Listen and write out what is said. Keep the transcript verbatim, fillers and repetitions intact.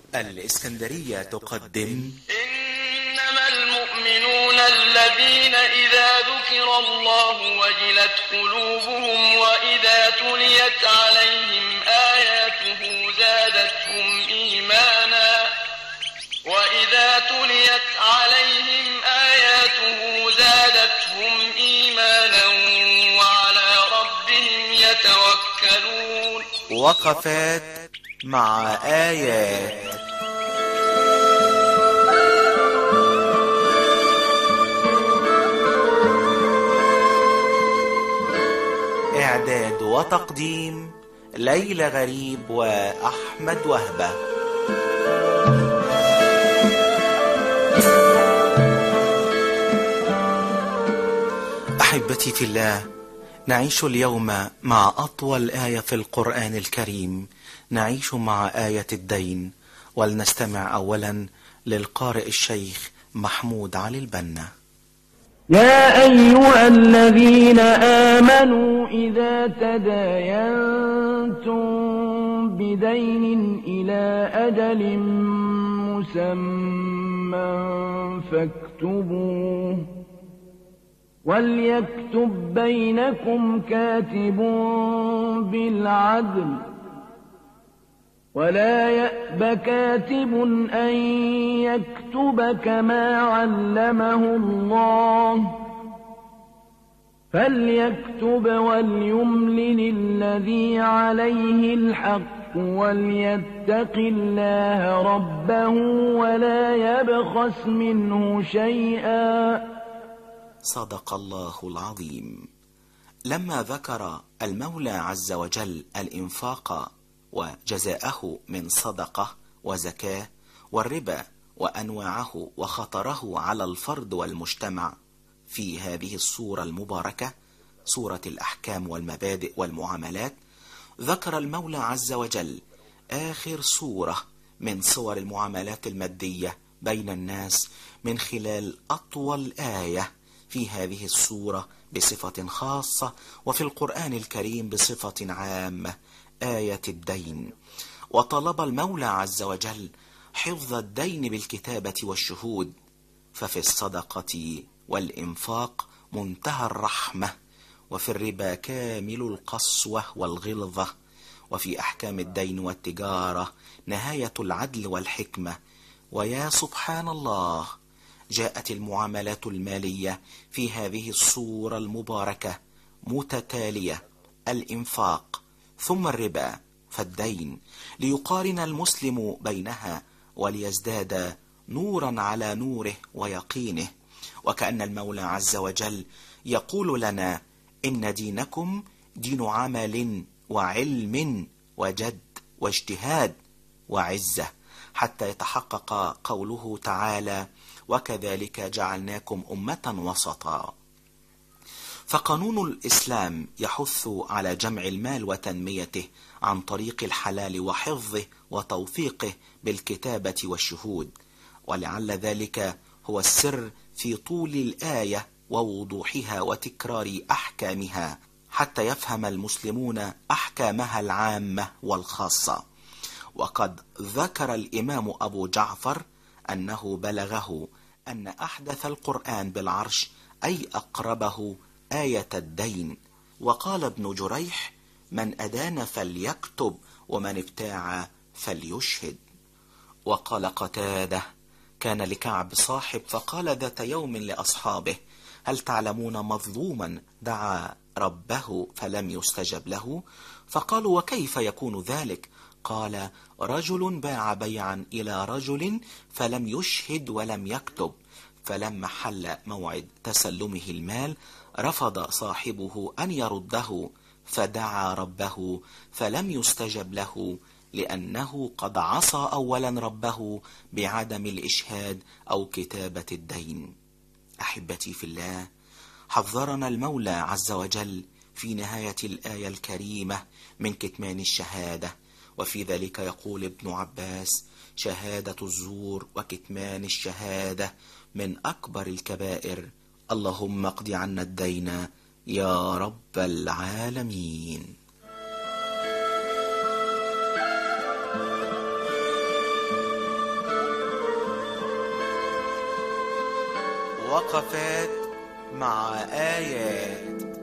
الإسكندرية تقدم إنما المؤمنون الذين إذا ذكر الله وجلت قلوبهم وإذا تليت عليهم آياته زادتهم إيمانا وإذا تليت عليهم آياته زادتهم إيمانا وعلى ربهم يتوكلون. وقفات مع آيات. إعداد وتقديم ليلى غريب وأحمد وهبة. أحبتي في الله، نعيش اليوم مع أطول آية في القرآن الكريم، نعيش مع آية الدين، ولنستمع أولا للقارئ الشيخ محمود علي البنا. يا أيها الذين آمنوا إذا تداينتم بدين إلى أجل مسمى فاكتبوه، وليكتب بينكم كاتب بالعدل، ولا يأب كاتب أن يكتب كما علمه الله، فليكتب وليملل الذي عليه الحق وليتق الله ربه ولا يبخس منه شيئا. صدق الله العظيم. لما ذكر المولى عز وجل الإنفاق وجزاءه من صدقة وزكاة والربا وأنواعه وخطره على الفرد والمجتمع في هذه السورة المباركة، سورة الأحكام والمبادئ والمعاملات، ذكر المولى عز وجل آخر سورة من صور المعاملات المادية بين الناس من خلال أطول آية في هذه السورة بصفة خاصة وفي القرآن الكريم بصفة عامة، آية الدين. وطلب المولى عز وجل حفظ الدين بالكتابة والشهود، ففي الصدقة والإنفاق منتهى الرحمة، وفي الربا كامل القسوة والغلظة، وفي أحكام الدين والتجارة نهاية العدل والحكمة. ويا سبحان الله، جاءت المعاملات المالية في هذه السورة المباركة متتالية، الإنفاق ثم الربا فالدين، ليقارن المسلم بينها وليزداد نورا على نوره ويقينه. وكأن المولى عز وجل يقول لنا إن دينكم دين عمل وعلم وجد واجتهاد وعزة، حتى يتحقق قوله تعالى وكذلك جعلناكم أمة وسطا. فقانون الإسلام يحث على جمع المال وتنميته عن طريق الحلال وحفظه وتوثيقه بالكتابة والشهود، ولعل ذلك هو السر في طول الآية ووضوحها وتكرار أحكامها، حتى يفهم المسلمون أحكامها العامة والخاصة. وقد ذكر الإمام أبو جعفر أنه بلغه أن أحدث القرآن بالعرش أي أقربه آية الدين. وقال ابن جريح من أدان فليكتب ومن ابتاع فليشهد. وقال قتادة كان لكعب صاحب فقال ذات يوم لأصحابه هل تعلمون مظلوما دعا ربه فلم يستجب له؟ فقالوا وكيف يكون ذلك؟ قال رجل باع بيعا إلى رجل فلم يشهد ولم يكتب، فلما حل موعد تسلمه المال رفض صاحبه أن يرده، فدعا ربه فلم يستجب له، لأنه قد عصى أولا ربه بعدم الإشهاد أو كتابة الدين. أحبتي في الله، حذرنا المولى عز وجل في نهاية الآية الكريمة من كتمان الشهادة، وفي ذلك يقول ابن عباس شهادة الزور وكتمان الشهادة من أكبر الكبائر. اللهم اقض عنا الدين يا رب العالمين. وقفات مع آيات.